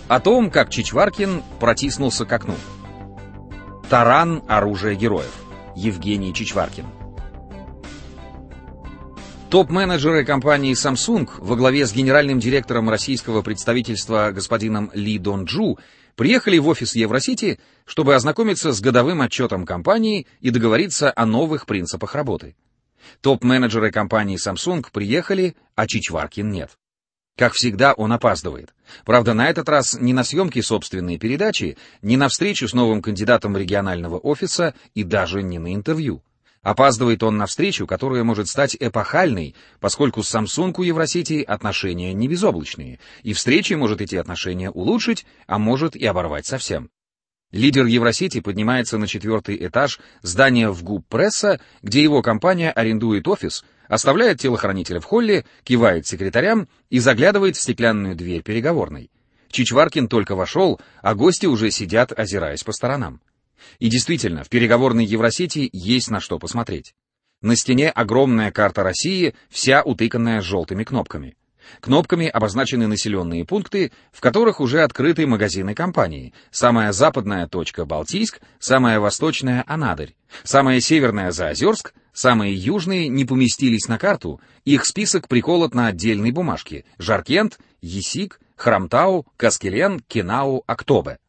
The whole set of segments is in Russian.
О том, как Чичваркин протиснулся к окну. Таран — оружие героев. Евгений Чичваркин. Топ-менеджеры компании Samsung во главе с генеральным директором российского представительства господином Ли Донджу приехали в офис Евросити, чтобы ознакомиться с годовым отчетом компании и договориться о новых принципах работы. Топ-менеджеры компании Samsung приехали, а Чичваркин нет. Как всегда, он опаздывает. Правда, на этот раз не на съемки собственной передачи, не на встречу с новым кандидатом регионального офиса и даже не на интервью. Опаздывает он на встречу, которая может стать эпохальной, поскольку с Samsung у Евросити отношения не безоблачные, и встреча может эти отношения улучшить, а может и оборвать совсем. Лидер Евросити поднимается на 4-й этаж здания ВГУП Пресса, где его компания арендует офис, оставляет телохранителя в холле, кивает секретарям и заглядывает в стеклянную дверь переговорной. Чичваркин только вошел, а гости уже сидят, озираясь по сторонам. И действительно, в переговорной Евросити есть на что посмотреть. На стене огромная карта России, вся утыканная желтыми кнопками. Кнопками обозначены населенные пункты, в которых уже открыты магазины компании. Самая западная точка — Балтийск, самая восточная — Анадырь, самая северная — Заозерск, самые южные не поместились на карту, их список приколот на отдельной бумажке: Жаркент, Есик, Хромтау, Каскелен, Кенау, Актобе.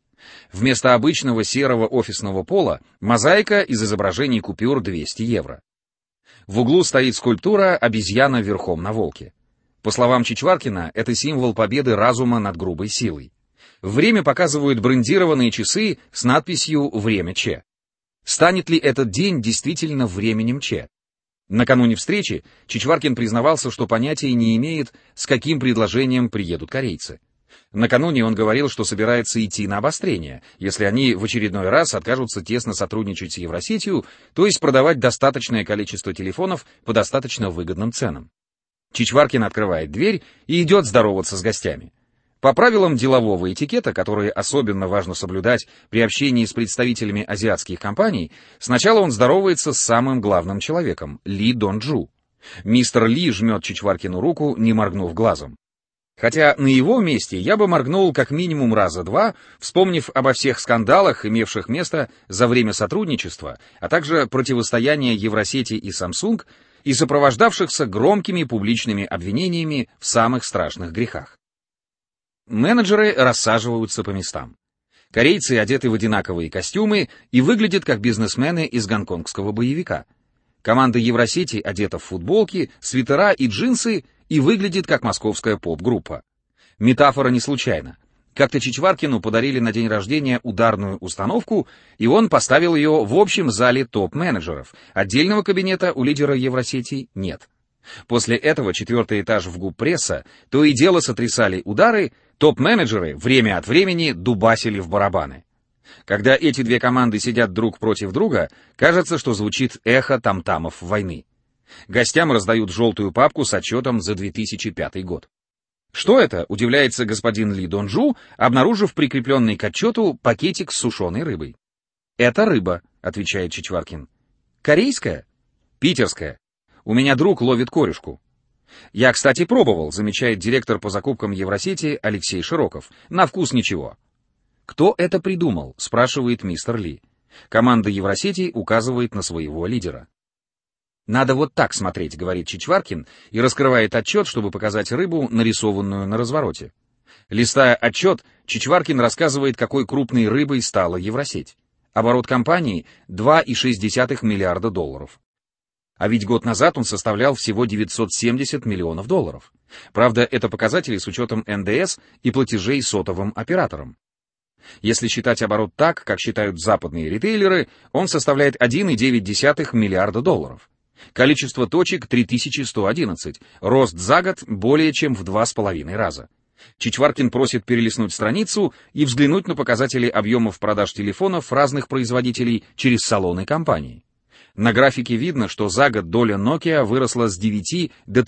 Вместо обычного серого офисного пола мозаика из изображений купюр 200 евро. В углу стоит скульптура обезьяна верхом на волке. По словам Чичваркина, это символ победы разума над грубой силой. Время показывают брендированные часы с надписью «Время Че». Станет ли этот день действительно временем Че? Накануне встречи Чичваркин признавался, что понятия не имеет, с каким предложением приедут корейцы. Накануне он говорил, что собирается идти на обострение, если они в очередной раз откажутся тесно сотрудничать с Евросетью, то есть продавать достаточное количество телефонов по достаточно выгодным ценам. Чичваркин открывает дверь и идет здороваться с гостями. По правилам делового этикета, которые особенно важно соблюдать при общении с представителями азиатских компаний, сначала он здоровается с самым главным человеком — Ли Донджу. Мистер Ли жмет Чичваркину руку, не моргнув глазом. Хотя на его месте я бы моргнул как минимум раза два, вспомнив обо всех скандалах, имевших место за время сотрудничества, а также противостояния Евросети и Samsung, и сопровождавшихся громкими публичными обвинениями в самых страшных грехах. Менеджеры рассаживаются по местам. Корейцы одеты в одинаковые костюмы и выглядят как бизнесмены из гонконгского боевика. Команда Евросети одета в футболки, свитера и джинсы и выглядит как московская поп-группа. Метафора не случайна. Как-то Чичваркину подарили на день рождения ударную установку, и он поставил ее в общем зале топ-менеджеров. Отдельного кабинета у лидера Евросети нет. После этого 4-й этаж ВГУП Пресса то и дело сотрясали удары, топ-менеджеры время от времени дубасили в барабаны. Когда эти две команды сидят друг против друга, кажется, что звучит эхо там-тамов войны. Гостям раздают желтую папку с отчетом за 2005 год. «Что это?» — удивляется господин Ли Донджу, обнаружив прикрепленный к отчету пакетик с сушеной рыбой. «Это рыба», — отвечает Чичваркин. «Корейская?» «Питерская. У меня друг ловит корюшку». «Я, кстати, пробовал», — замечает директор по закупкам Евросети Алексей Широков. «На вкус ничего». «Кто это придумал?» — спрашивает мистер Ли. Команда Евросети указывает на своего лидера. «Надо вот так смотреть», — говорит Чичваркин и раскрывает отчет, чтобы показать рыбу, нарисованную на развороте. Листая отчет, Чичваркин рассказывает, какой крупной рыбой стала Евросеть. Оборот компании — 2,6 миллиарда долларов. А ведь год назад он составлял всего 970 миллионов долларов. Правда, это показатели с учетом НДС и платежей сотовым операторам. Если считать оборот так, как считают западные ритейлеры, он составляет 1,9 миллиарда долларов. Количество точек — 3111, рост за год более чем в 2,5 раза. Чичваркин просит перелистнуть страницу и взглянуть на показатели объемов продаж телефонов разных производителей через салоны компании. На графике видно, что за год доля Nokia выросла с 9 до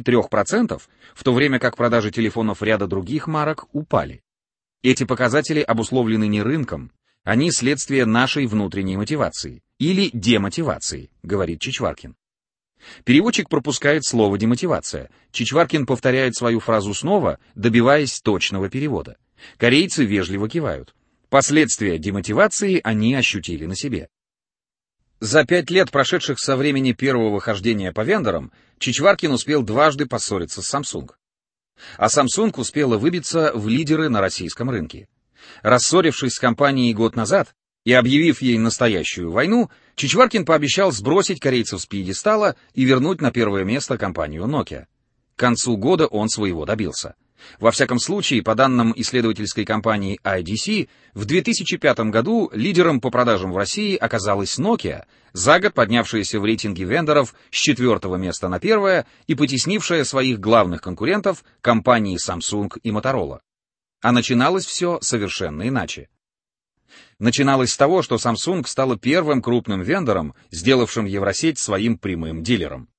33%, в то время как продажи телефонов ряда других марок упали. Эти показатели обусловлены не рынком, они следствие нашей внутренней мотивации. Или демотивации, говорит Чичваркин. Переводчик пропускает слово «демотивация». Чичваркин повторяет свою фразу снова, добиваясь точного перевода. Корейцы вежливо кивают. Последствия демотивации они ощутили на себе. За 5 лет, прошедших со времени первого хождения по вендорам, Чичваркин успел дважды поссориться с Samsung. А Samsung успела выбиться в лидеры на российском рынке. Рассорившись с компанией год назад и объявив ей настоящую войну, Чичваркин пообещал сбросить корейцев с пьедестала и вернуть на первое место компанию Nokia. К концу года он своего добился. Во всяком случае, по данным исследовательской компании IDC, в 2005 году лидером по продажам в России оказалась Nokia, за год поднявшаяся в рейтинге вендоров с 4-го места на 1-е и потеснившая своих главных конкурентов компании Samsung и Motorola. А начиналось все совершенно иначе. Начиналось с того, что Samsung стала первым крупным вендором, сделавшим Евросеть своим прямым дилером.